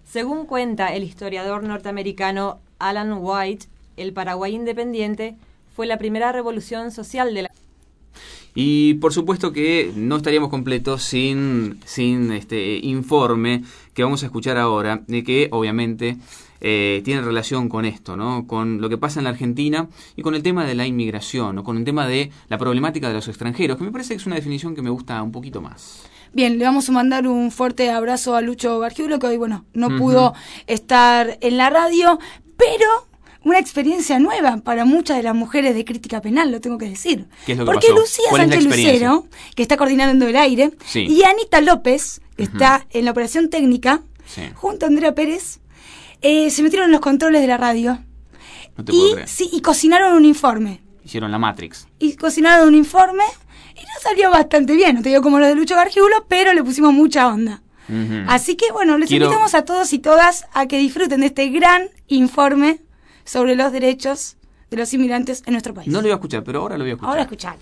Según cuenta el historiador norteamericano Alan White, el Paraguay independiente fue la primera revolución social de la... Y por supuesto que no estaríamos completos sin este informe que vamos a escuchar ahora, de que obviamente tiene relación con esto, ¿no? Con lo que pasa en la Argentina y con el tema de la inmigración, ¿no? Con el tema de la problemática de los extranjeros, que me parece que es una definición que me gusta un poquito más. Bien, le vamos a mandar un fuerte abrazo a Lucho Gargiulo, que hoy, no pudo estar en la radio, pero una experiencia nueva para muchas de las mujeres de crítica penal, lo tengo que decir. ¿Qué es lo que Porque pasó? Lucía ¿Cuál es la Sánchez experiencia? Lucero, que está coordinando el aire, Sí. y Anita López, que está en la operación técnica, Sí. junto a Andrea Pérez, se metieron en los controles de la radio. No te puedo creer. Sí, y cocinaron un informe. Hicieron la Matrix. Y nos salió bastante bien, no te digo como lo de Lucho Gargiulo, pero le pusimos mucha onda. Ujú. Así que les invitamos a todos y todas a que disfruten de este gran informe sobre los derechos de los inmigrantes en nuestro país. No lo iba a escuchar, pero ahora lo voy a escuchar. Ahora escuchalo.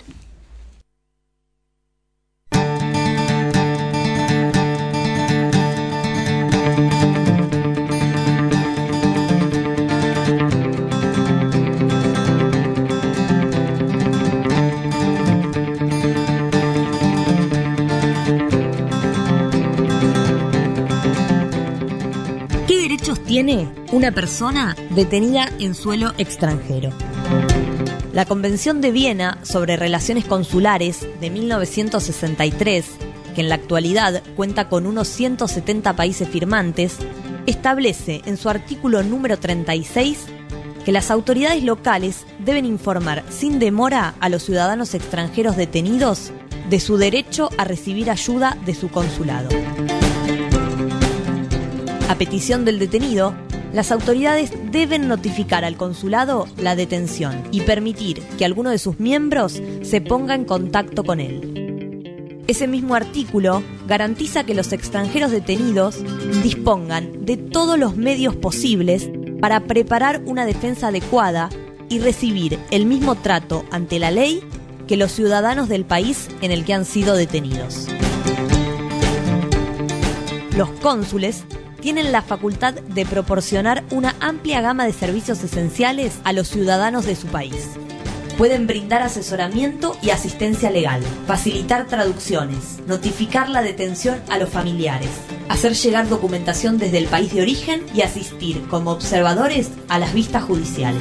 ¿Qué derechos tiene una persona detenida en suelo extranjero? La Convención de Viena sobre Relaciones Consulares de 1963, que en la actualidad cuenta con unos 170 países firmantes, establece en su artículo número 36 que las autoridades locales deben informar sin demora a los ciudadanos extranjeros detenidos de su derecho a recibir ayuda de su consulado. A petición del detenido, las autoridades deben notificar al consulado la detención y permitir que alguno de sus miembros se ponga en contacto con él. Ese mismo artículo garantiza que los extranjeros detenidos dispongan de todos los medios posibles para preparar una defensa adecuada y recibir el mismo trato ante la ley que los ciudadanos del país en el que han sido detenidos. Los cónsules tienen la facultad de proporcionar una amplia gama de servicios esenciales a los ciudadanos de su país. Pueden brindar asesoramiento y asistencia legal, facilitar traducciones, notificar la detención a los familiares, hacer llegar documentación desde el país de origen y asistir como observadores a las vistas judiciales.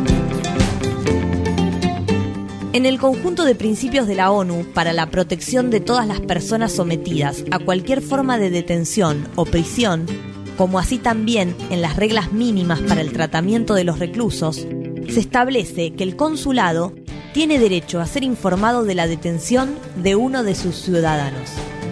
En el conjunto de principios de la ONU para la protección de todas las personas sometidas a cualquier forma de detención o prisión, como así también en las reglas mínimas para el tratamiento de los reclusos, se establece que el consulado tiene derecho a ser informado de la detención de uno de sus ciudadanos.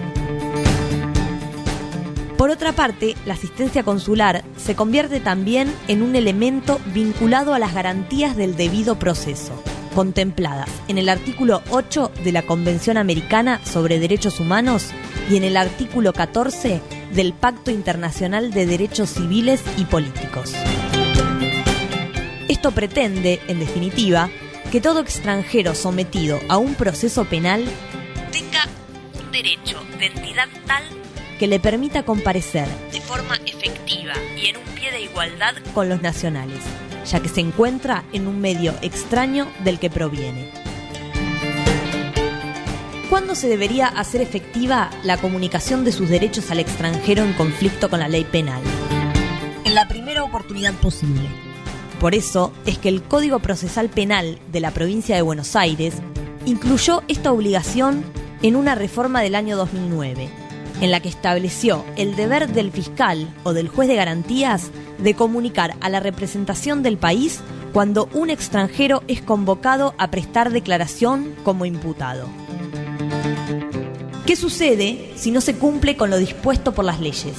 Por otra parte, la asistencia consular se convierte también en un elemento vinculado a las garantías del debido proceso, contempladas en el artículo 8 de la Convención Americana sobre Derechos Humanos y en el artículo 14 del Pacto Internacional de Derechos Civiles y Políticos. Esto pretende, en definitiva, que todo extranjero sometido a un proceso penal tenga un derecho de entidad tal que le permita comparecer de forma efectiva y en un pie de igualdad con los nacionales, ya que se encuentra en un medio extraño del que proviene. ¿Cuándo se debería hacer efectiva la comunicación de sus derechos al extranjero en conflicto con la ley penal? En la primera oportunidad posible. Por eso es que el Código Procesal Penal de la provincia de Buenos Aires incluyó esta obligación en una reforma del año 2009, en la que estableció el deber del fiscal o del juez de garantías de comunicar a la representación del país cuando un extranjero es convocado a prestar declaración como imputado. ¿Qué sucede si no se cumple con lo dispuesto por las leyes?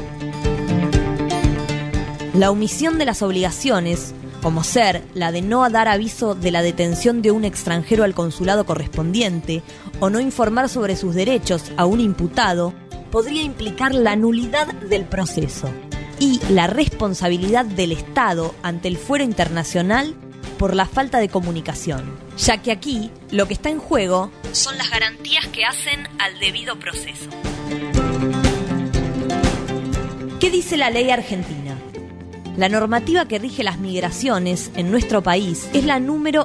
La omisión de las obligaciones, como ser la de no dar aviso de la detención de un extranjero al consulado correspondiente o no informar sobre sus derechos a un imputado, podría implicar la nulidad del proceso y la responsabilidad del Estado ante el fuero internacional por la falta de comunicación, ya que aquí lo que está en juego son las garantías que hacen al debido proceso. ¿Qué ¿Qué dice la ley argentina? La normativa que rige las migraciones en nuestro país es la número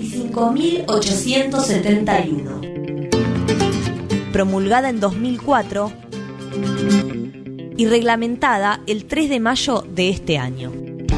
25.871, promulgada en 2004 y reglamentada el 3 de mayo de este año.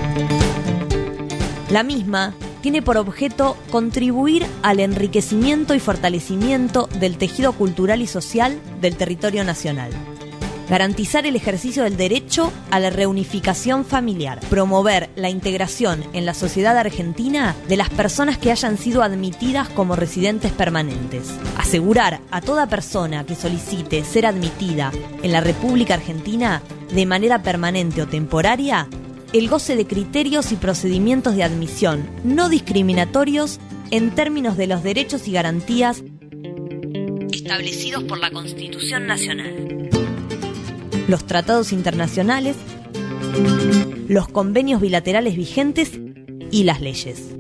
La misma tiene por objeto contribuir al enriquecimiento y fortalecimiento del tejido cultural y social del territorio nacional, garantizar el ejercicio del derecho a la reunificación familiar, promover la integración en la sociedad argentina de las personas que hayan sido admitidas como residentes permanentes, asegurar a toda persona que solicite ser admitida en la República Argentina de manera permanente o temporaria el goce de criterios y procedimientos de admisión no discriminatorios en términos de los derechos y garantías establecidos por la Constitución Nacional, los tratados internacionales, los convenios bilaterales vigentes y las leyes.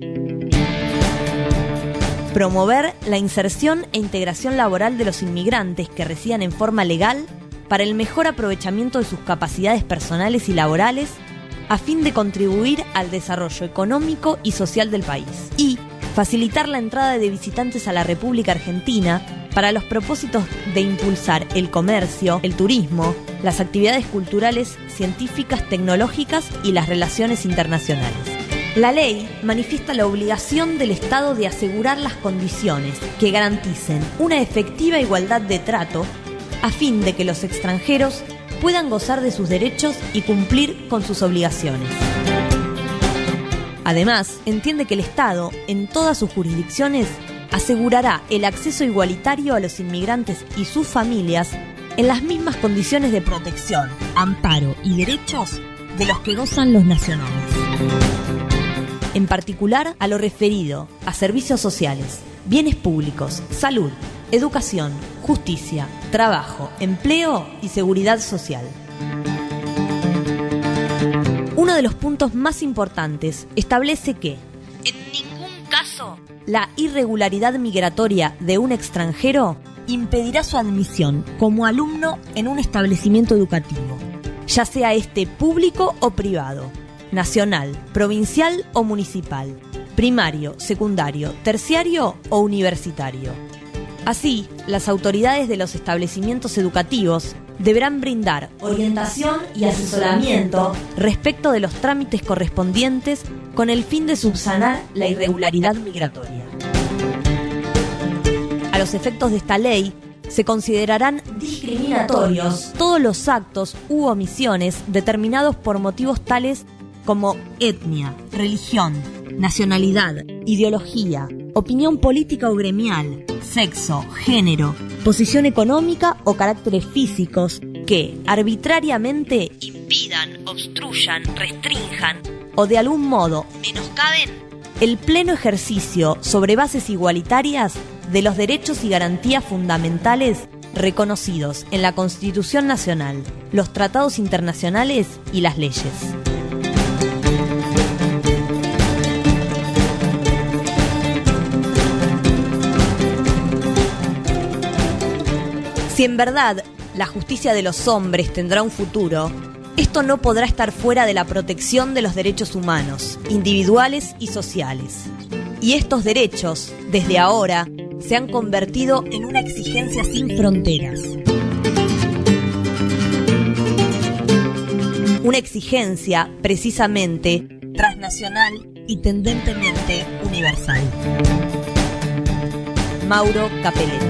Promover la inserción e integración laboral de los inmigrantes que residan en forma legal para el mejor aprovechamiento de sus capacidades personales y laborales a fin de contribuir al desarrollo económico y social del país. Y facilitar la entrada de visitantes a la República Argentina para los propósitos de impulsar el comercio, el turismo, las actividades culturales, científicas, tecnológicas y las relaciones internacionales. La ley manifiesta la obligación del Estado de asegurar las condiciones que garanticen una efectiva igualdad de trato a fin de que los extranjeros puedan gozar de sus derechos y cumplir con sus obligaciones. Además, entiende que el Estado, en todas sus jurisdicciones, asegurará el acceso igualitario a los inmigrantes y sus familias en las mismas condiciones de protección, amparo y derechos de los que gozan los nacionales. En particular, a lo referido a servicios sociales, bienes públicos, salud, educación, justicia, trabajo, empleo y seguridad social. Uno de los puntos más importantes establece que, en ningún caso, la irregularidad migratoria de un extranjero impedirá su admisión como alumno en un establecimiento educativo, ya sea este público o privado, nacional, provincial o municipal, primario, secundario, terciario o universitario. Así, las autoridades de los establecimientos educativos deberán brindar orientación y asesoramiento respecto de los trámites correspondientes con el fin de subsanar la irregularidad migratoria. A los efectos de esta ley, se considerarán discriminatorios todos los actos u omisiones determinados por motivos tales como etnia, religión, nacionalidad, ideología, opinión política o gremial, sexo, género, posición económica o caracteres físicos que arbitrariamente impidan, obstruyan, restrinjan o de algún modo menoscaben el pleno ejercicio sobre bases igualitarias de los derechos y garantías fundamentales reconocidos en la Constitución Nacional, los tratados internacionales y las leyes. Si en verdad la justicia de los hombres tendrá un futuro, esto no podrá estar fuera de la protección de los derechos humanos, individuales y sociales. Y estos derechos, desde ahora, se han convertido en una exigencia sin fronteras. Una exigencia, precisamente, transnacional y tendentemente universal. Mauro Capelletti.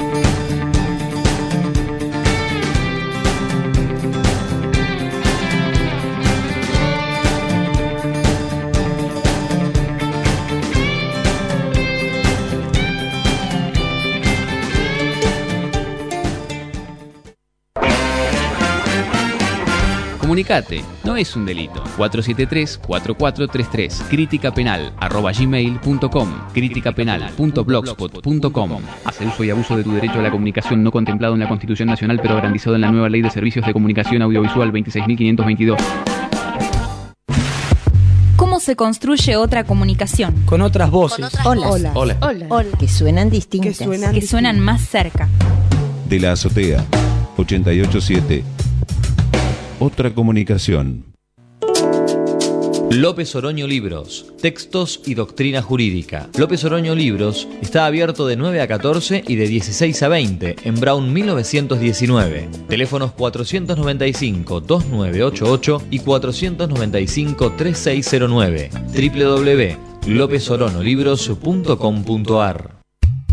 Comunicate, no es un delito. 473-4433, criticapenal@gmail.com, criticapenal.blogspot.com. Hace uso y abuso de tu derecho a la comunicación no contemplado en la Constitución Nacional, pero garantizado en la nueva Ley de Servicios de Comunicación Audiovisual 26.522. ¿Cómo se construye otra comunicación? Con otras voces. Hola. Que suenan distintas. Que suenan más cerca. De la azotea, 88.7. Otra comunicación. López Oroño Libros, textos y doctrina jurídica. López Oroño Libros está abierto de 9 a 14 y de 16 a 20 en Brown 1919. Teléfonos 495-2988 y 495-3609. www.lopezoronolibros.com.ar.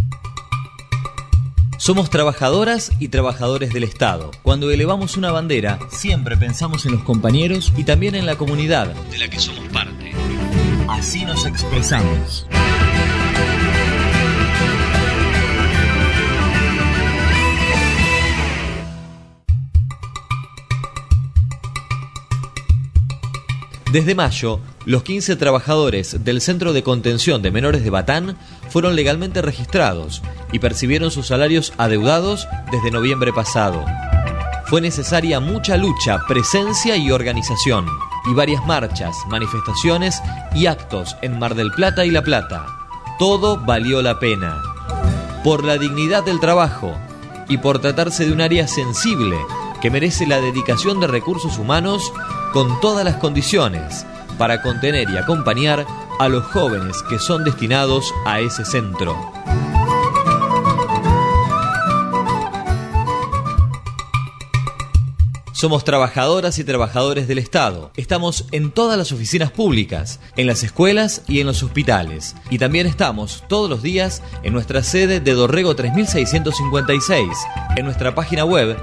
Somos trabajadoras y trabajadores del Estado. Cuando elevamos una bandera, siempre pensamos en los compañeros y también en la comunidad de la que somos parte. Así nos expresamos. Desde mayo, los 15 trabajadores del Centro de Contención de Menores de Batán fueron legalmente registrados y percibieron sus salarios adeudados desde noviembre pasado. Fue necesaria mucha lucha, presencia y organización, y varias marchas, manifestaciones y actos en Mar del Plata y La Plata. Todo valió la pena. Por la dignidad del trabajo y por tratarse de un área sensible que merece la dedicación de recursos humanos con todas las condiciones para contener y acompañar a los jóvenes que son destinados a ese centro. Somos trabajadoras y trabajadores del Estado. Estamos en todas las oficinas públicas, en las escuelas y en los hospitales. Y también estamos todos los días en nuestra sede de Dorrego 3656, en nuestra página web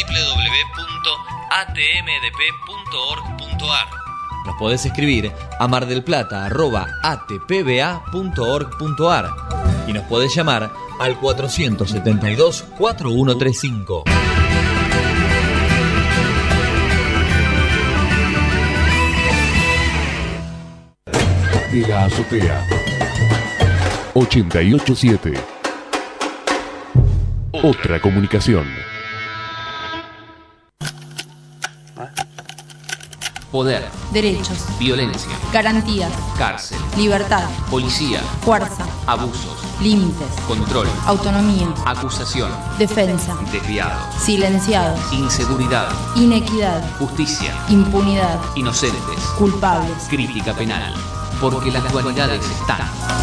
www.atmdp.org.ar. Nos podés escribir a mardelplata@atpba.org.ar y nos podés llamar al 472-4135. De la azotea 887. Otra comunicación. Poder, Derechos, violencia, garantías, cárcel, libertad, policía, fuerza, abusos, límites, control, autonomía, acusación, defensa, desviado, silenciados, inseguridad, inequidad, justicia, impunidad, inocentes, culpables. crítica penal, porque las dualidades están.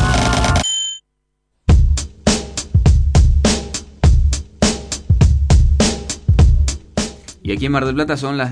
Y aquí en Mar del Plata son las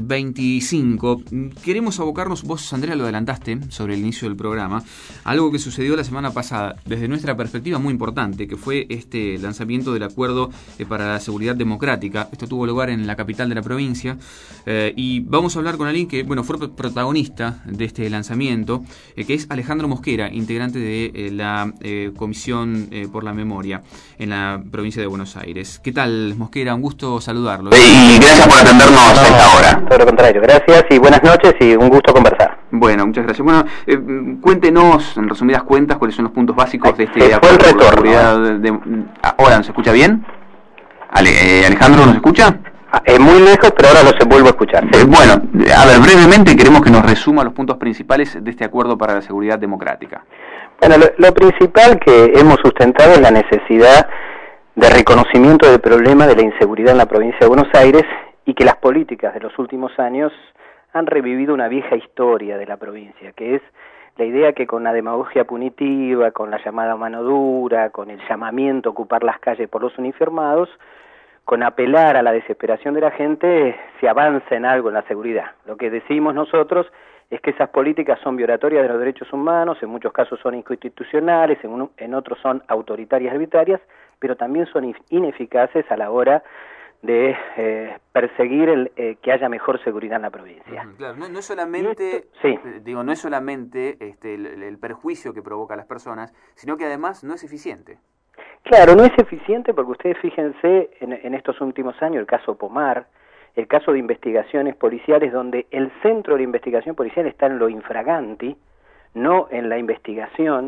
10:25. Queremos abocarnos, vos Andrea lo adelantaste sobre el inicio del programa, algo que sucedió la semana pasada, desde nuestra perspectiva muy importante, que fue este lanzamiento del Acuerdo para la Seguridad Democrática. Esto tuvo lugar en la capital de la provincia y vamos a hablar con alguien que fue protagonista de este lanzamiento, que es Alejandro Mosquera, integrante de la Comisión por la Memoria en la provincia de Buenos Aires. ¿Qué tal, Mosquera? Un gusto saludarlo. Y gracias por atendernos a esta hora. Todo lo contrario, gracias y buenas noches y un gusto conversar. Bueno, muchas gracias. Bueno, cuéntenos, en resumidas cuentas, cuáles son los puntos básicos de este acuerdo de seguridad. Ahora, ¿nos escucha bien? Alejandro, ¿nos escucha? Muy lejos, pero ahora lo vuelvo a escuchar. Bueno, a ver, brevemente queremos que nos resuma los puntos principales de este acuerdo para la seguridad democrática. Bueno, lo principal que hemos sustentado es la necesidad de reconocimiento del problema de la inseguridad en la provincia de Buenos Aires y que las políticas de los últimos años han revivido una vieja historia de la provincia, que es la idea que con la demagogia punitiva, con la llamada mano dura, con el llamamiento a ocupar las calles por los uniformados, con apelar a la desesperación de la gente, se avanza en algo en la seguridad. Lo que decimos nosotros es que esas políticas son violatorias de los derechos humanos, en muchos casos son inconstitucionales, en otros son autoritarias y arbitrarias, pero también son ineficaces a la hora de perseguir que haya mejor seguridad en la provincia. Claro, no es solamente, no es solamente el perjuicio que provoca a las personas, sino que además no es eficiente. Claro, no es eficiente porque ustedes fíjense en estos últimos años, el caso Pomar, el caso de investigaciones policiales, donde el centro de la investigación policial está en lo infraganti, no en la investigación,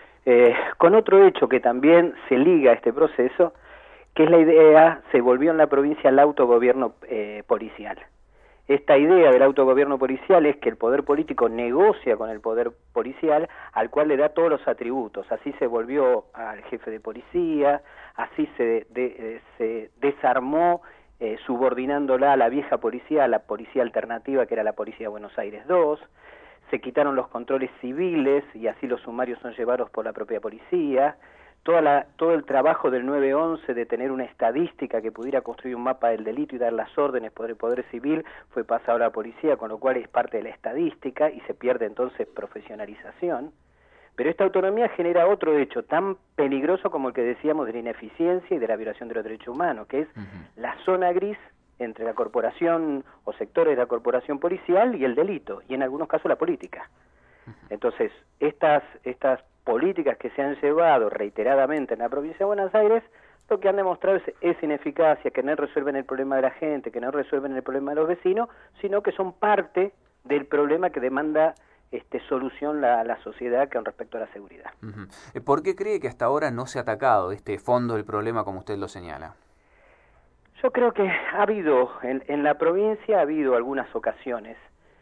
con otro hecho que también se liga a este proceso, que es la idea, se volvió en la provincia el autogobierno policial. Esta idea del autogobierno policial es que el poder político negocia con el poder policial, al cual le da todos los atributos. Así se volvió al jefe de policía, así se desarmó subordinándola a la vieja policía, a la policía alternativa que era la Policía de Buenos Aires II. Se quitaron los controles civiles y así los sumarios son llevados por la propia policía. Todo el trabajo del 911 de tener una estadística que pudiera construir un mapa del delito y dar las órdenes por el Poder Civil fue pasado a la policía, con lo cual es parte de la estadística y se pierde entonces profesionalización. Pero esta autonomía genera otro hecho tan peligroso como el que decíamos de la ineficiencia y de la violación de los derechos humanos, que es la zona gris entre la corporación o sectores de la corporación policial y el delito, y en algunos casos la política. Entonces, estas políticas que se han llevado reiteradamente en la provincia de Buenos Aires, lo que han demostrado es ineficacia, que no resuelven el problema de la gente, que no resuelven el problema de los vecinos, sino que son parte del problema que demanda solución la sociedad con respecto a la seguridad. ¿Por qué cree que hasta ahora no se ha atacado este fondo del problema como usted lo señala? Yo creo que ha habido, en la provincia ha habido algunas ocasiones.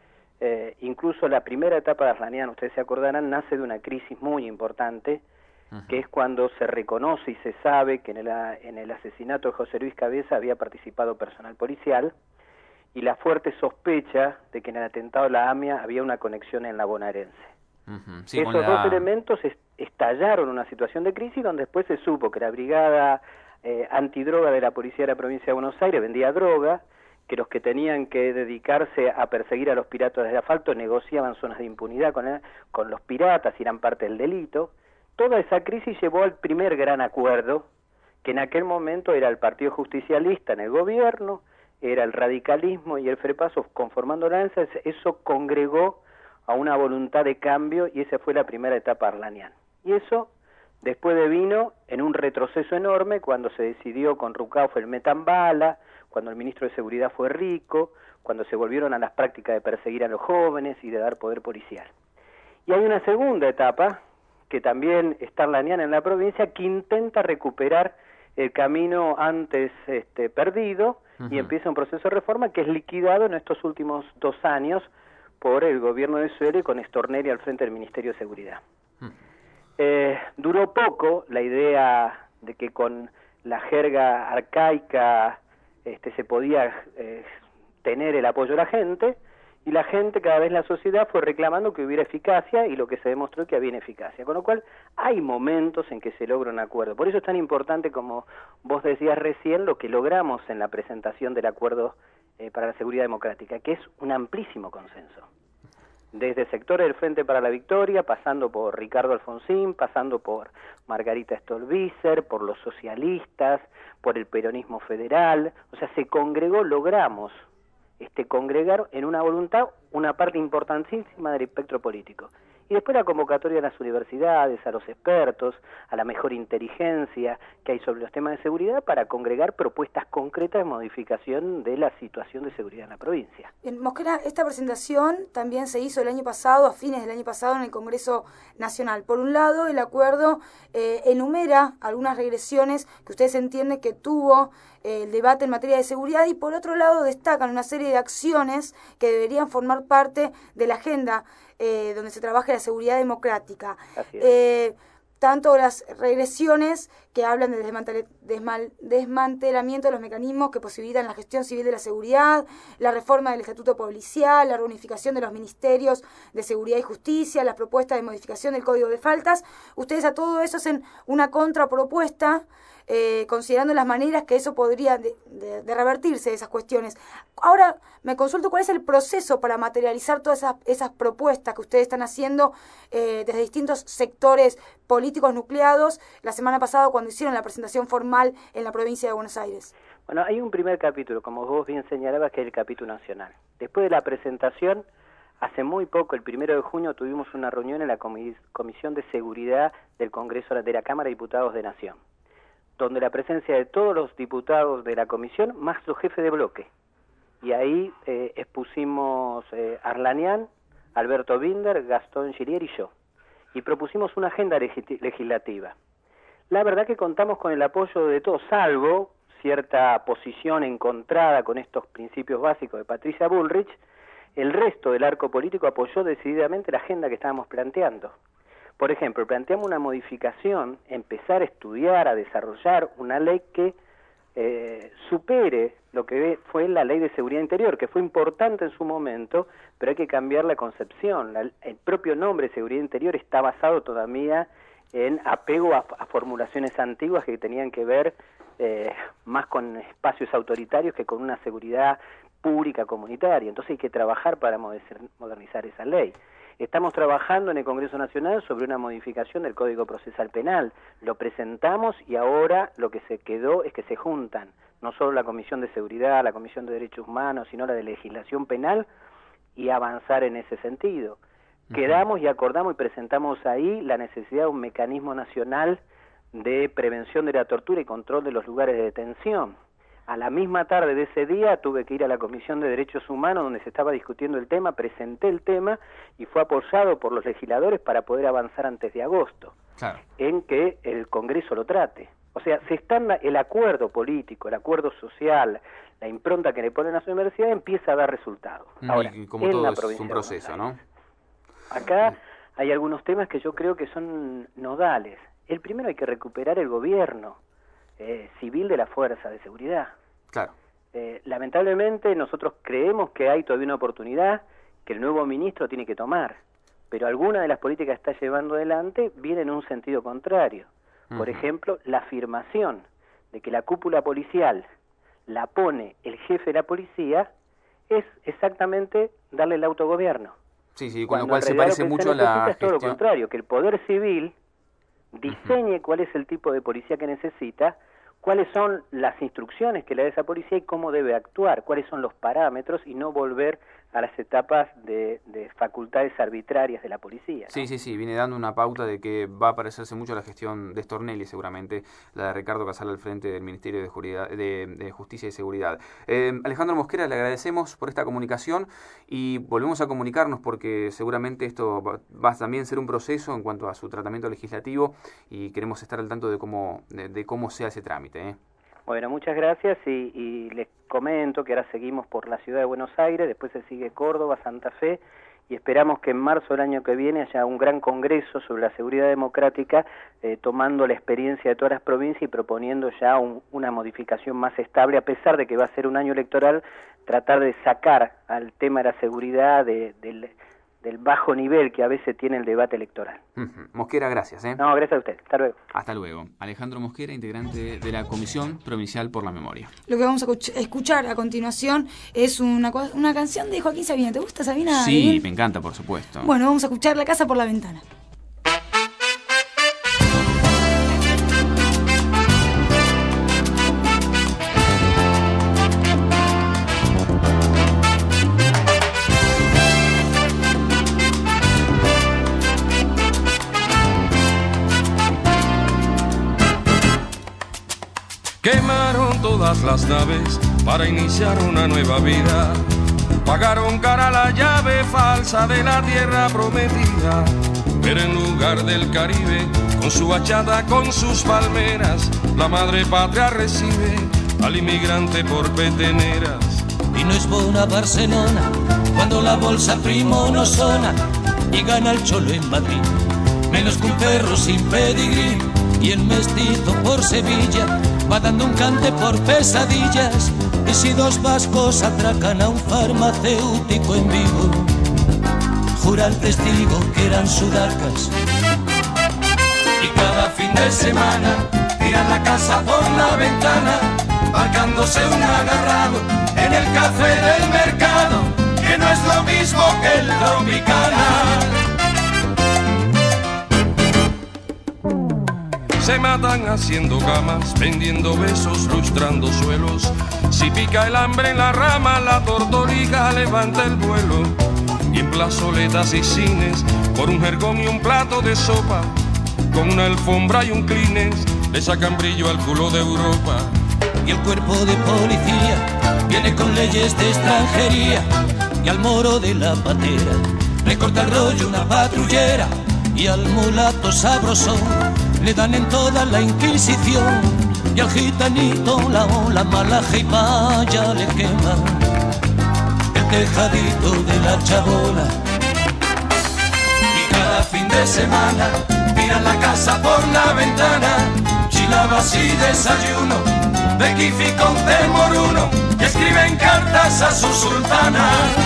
Incluso la primera etapa de Arlanian, ustedes se acordarán, nace de una crisis muy importante, que es cuando se reconoce y se sabe que en el asesinato de José Luis Cabeza había participado personal policial, y la fuerte sospecha de que en el atentado de la AMIA había una conexión en la bonaerense. Sí, esos dos elementos estallaron una situación de crisis donde después se supo que la brigada antidroga de la policía de la provincia de Buenos Aires vendía droga, que los que tenían que dedicarse a perseguir a los piratas del asfalto negociaban zonas de impunidad con los piratas y eran parte del delito. Toda esa crisis llevó al primer gran acuerdo, que en aquel momento era el Partido Justicialista en el gobierno, era el radicalismo y el FREPASO conformando la alianza. Eso congregó a una voluntad de cambio y esa fue la primera etapa arlaniana. Y eso después vino en un retroceso enorme cuando se decidió con Rucauf el Metambala, cuando el ministro de Seguridad fue Rico, cuando se volvieron a las prácticas de perseguir a los jóvenes y de dar poder policial. Y hay una segunda etapa, que también está arlaniana en la provincia, que intenta recuperar el camino antes perdido, y empieza un proceso de reforma que es liquidado en estos últimos 2 años por el gobierno de Suele con Stornelli al frente del Ministerio de Seguridad. Duró poco la idea de que con la jerga arcaica se podía tener el apoyo de la gente, y la gente, cada vez la sociedad fue reclamando que hubiera eficacia, y lo que se demostró que había ineficacia, con lo cual hay momentos en que se logra un acuerdo. Por eso es tan importante, como vos decías recién, lo que logramos en la presentación del acuerdo para la seguridad democrática, que es un amplísimo consenso. Desde sectores del Frente para la Victoria, pasando por Ricardo Alfonsín, pasando por Margarita Stolbizer, por los socialistas, por el peronismo federal, o sea, se congregó, logramos congregar en una voluntad una parte importantísima del espectro político. Y después la convocatoria a las universidades, a los expertos, a la mejor inteligencia que hay sobre los temas de seguridad para congregar propuestas concretas de modificación de la situación de seguridad en la provincia. Bien, Mosquera, esta presentación también se hizo el año pasado, a fines del año pasado, en el Congreso Nacional. Por un lado, el acuerdo enumera algunas regresiones que ustedes entienden que tuvo el debate en materia de seguridad, y por otro lado destacan una serie de acciones que deberían formar parte de la agenda donde se trabaja la seguridad democrática. Tanto las regresiones que hablan del desmantelamiento de los mecanismos que posibilitan la gestión civil de la seguridad, la reforma del estatuto policial, la reunificación de los ministerios de seguridad y justicia, las propuestas de modificación del código de faltas. Ustedes a todo eso hacen una contrapropuesta, considerando las maneras que eso podría de revertirse, esas cuestiones. Ahora me consulto cuál es el proceso para materializar todas esas propuestas que ustedes están haciendo desde distintos sectores políticos nucleados la semana pasada cuando hicieron la presentación formal en la provincia de Buenos Aires. Bueno, hay un primer capítulo, como vos bien señalabas, que es el capítulo nacional. Después de la presentación, hace muy poco, el 1 de junio, tuvimos una reunión en la Comisión de Seguridad del Congreso de la Cámara de Diputados de Nación, donde la presencia de todos los diputados de la comisión, más los jefes de bloque. Y ahí expusimos Arlanian, Alberto Binder, Gastón Girier y yo. Y propusimos una agenda legislativa. La verdad que contamos con el apoyo de todos, salvo cierta posición encontrada con estos principios básicos de Patricia Bullrich. El resto del arco político apoyó decididamente la agenda que estábamos planteando. Por ejemplo, planteamos una modificación, empezar a estudiar, a desarrollar una ley que supere lo que fue la Ley de Seguridad Interior, que fue importante en su momento, pero hay que cambiar la concepción. El propio nombre Seguridad Interior está basado todavía en apego a formulaciones antiguas que tenían que ver más con espacios autoritarios que con una seguridad pública comunitaria. Entonces hay que trabajar para modernizar esa ley. Estamos trabajando en el Congreso Nacional sobre una modificación del Código Procesal Penal. Lo presentamos y ahora lo que se quedó es que se juntan no solo la Comisión de Seguridad, la Comisión de Derechos Humanos, sino la de Legislación Penal y avanzar en ese sentido. Quedamos y acordamos y presentamos ahí la necesidad de un mecanismo nacional de prevención de la tortura y control de los lugares de detención. A la misma tarde de ese día tuve que ir a la Comisión de Derechos Humanos donde se estaba discutiendo el tema, presenté el tema y fue apoyado por los legisladores para poder avanzar antes de agosto, en que el Congreso lo trate. O sea, el acuerdo político, el acuerdo social, la impronta que le ponen a las universidades empieza a dar resultados. Ahora, y como todo es un proceso, ¿no? Acá hay algunos temas que yo creo que son nodales. El primero, hay que recuperar el gobierno civil de la fuerza de seguridad. Claro. Lamentablemente nosotros creemos que hay todavía una oportunidad que el nuevo ministro tiene que tomar, pero alguna de las políticas que está llevando adelante viene en un sentido contrario. Por ejemplo, la afirmación de que la cúpula policial la pone el jefe de la policía es exactamente darle el autogobierno. Sí, con lo cual se parece mucho a la es todo lo contrario, que el poder civil diseñe cuál es el tipo de policía que necesita, cuáles son las instrucciones que le da esa policía y cómo debe actuar, cuáles son los parámetros y no volver a las etapas de facultades arbitrarias de la policía, ¿no? Sí, viene dando una pauta de que va a parecerse mucho a la gestión de Stornelli, seguramente, la de Ricardo Casal al frente del Ministerio de Justicia y Seguridad. Alejandro Mosquera, le agradecemos por esta comunicación y volvemos a comunicarnos porque seguramente esto va a también ser un proceso en cuanto a su tratamiento legislativo y queremos estar al tanto de cómo sea ese trámite, ¿eh? Bueno, muchas gracias y les comento que ahora seguimos por la ciudad de Buenos Aires, después se sigue Córdoba, Santa Fe y esperamos que en marzo del año que viene haya un gran congreso sobre la seguridad democrática tomando la experiencia de todas las provincias y proponiendo ya una modificación más estable, a pesar de que va a ser un año electoral, tratar de sacar al tema de la seguridad del bajo nivel que a veces tiene el debate electoral. Mosquera, gracias. No, gracias a usted. Hasta luego. Hasta luego. Alejandro Mosquera, integrante de la Comisión Provincial por la Memoria. Lo que vamos a escuchar a continuación es una canción de Joaquín Sabina. ¿Te gusta, Sabina? Sí, me encanta, por supuesto. Bueno, vamos a escuchar La casa por la ventana. Quemaron todas las naves para iniciar una nueva vida. Pagaron cara la llave falsa de la tierra prometida. Pero en lugar del Caribe, con su bachata, con sus palmeras, la madre patria recibe al inmigrante por peteneras. Y no es buena Barcelona cuando la bolsa primo no sona y gana el cholo en Madrid. Menos que un perro sin pedigrí y el mestizo por Sevilla va dando un cante por pesadillas. Y si dos vascos atracan a un farmacéutico en Vigo, jura el testigo que eran sudacas. Y cada fin de semana tiran la casa por la ventana, marcándose un agarrado en el café del mercado, que no es lo mismo que el Tropicana. Se matan haciendo camas, vendiendo besos, lustrando suelos. Si pica el hambre en la rama, la tortoriga levanta el vuelo. Y en plazoletas y cines, por un jergón y un plato de sopa, con una alfombra y un Kleenex, le sacan brillo al culo de Europa. Y el cuerpo de policía viene con leyes de extranjería, y al moro de la patera le corta el rollo una patrullera, y al mulato sabrosón le dan en toda la Inquisición, y al gitanito la mala jeipaya le quema el tejadito de la chabola. Y cada fin de semana tiran la casa por la ventana, chilabas y desayuno, de kifi con té moruno, que escriben cartas a su sultana.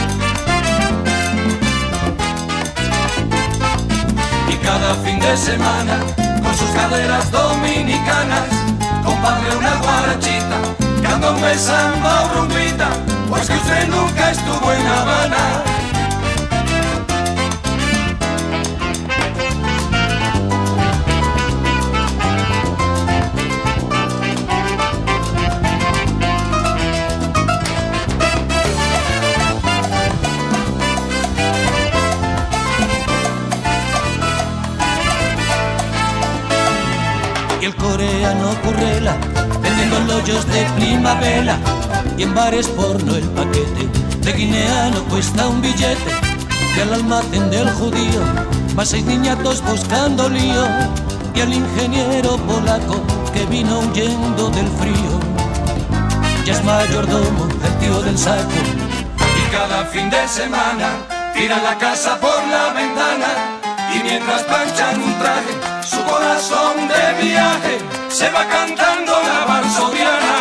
Y cada fin de semana, con sus caderas dominicanas, compadre, una guarachita, candombe, samba o rumbita, pues que usted nunca estuvo en Habana. Y el coreano currela, vendiendo loyos de primavera, y en bares porno el paquete de guineano cuesta un billete, y al almacén del judío va 6 niñatos buscando lío, y al ingeniero polaco que vino huyendo del frío, ya es mayordomo el tío del saco. Y cada fin de semana tiran la casa por la ventana, y mientras planchan un traje, su corazón de viaje se va cantando la varsoriana.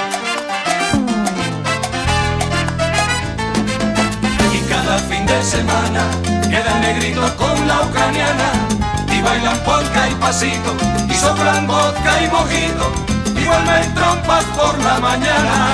Y cada fin de semana queda el negrito con la ucraniana, y bailan polka y pasito, y soplan vodka y mojito, y vuelven trompas por la mañana.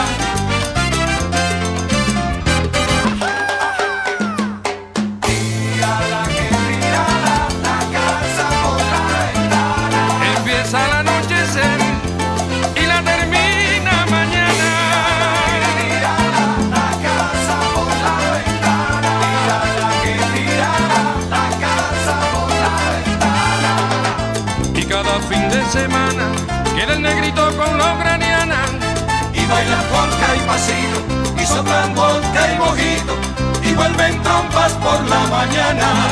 Semana queda el negrito con la ucraniana, y bailan polka y pasito, y soplan vodka y mojito, y vuelven trompas por la mañana.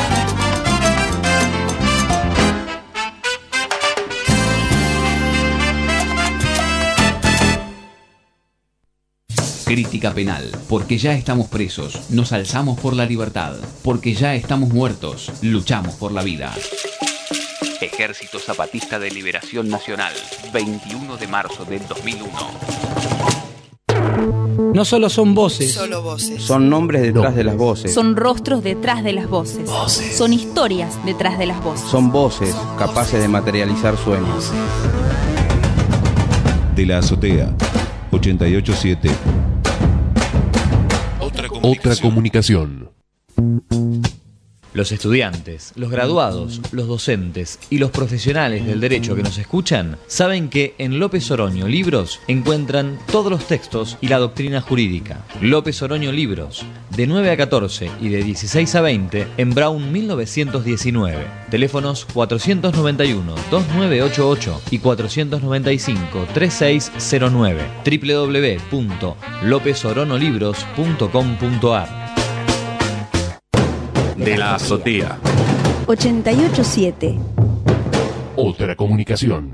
Crítica penal, porque ya estamos presos, nos alzamos por la libertad, porque ya estamos muertos, luchamos por la vida. Ejército Zapatista de Liberación Nacional, 21 de marzo del 2001. No solo son voces. Solo voces. Son nombres detrás de las voces. Son rostros detrás de las voces. Son historias detrás de las voces. Son voces capaces de materializar sueños. De la azotea, 88.7. Otra comunicación. Los estudiantes, los graduados, los docentes y los profesionales del derecho que nos escuchan saben que en López Oroño Libros encuentran todos los textos y la doctrina jurídica. López Oroño Libros, de 9 a 14 y de 16 a 20 en Brown 1919. Teléfonos 491-2988 y 495-3609. www.lopezoronolibros.com.ar. De la azotea, 88.7. Otra comunicación.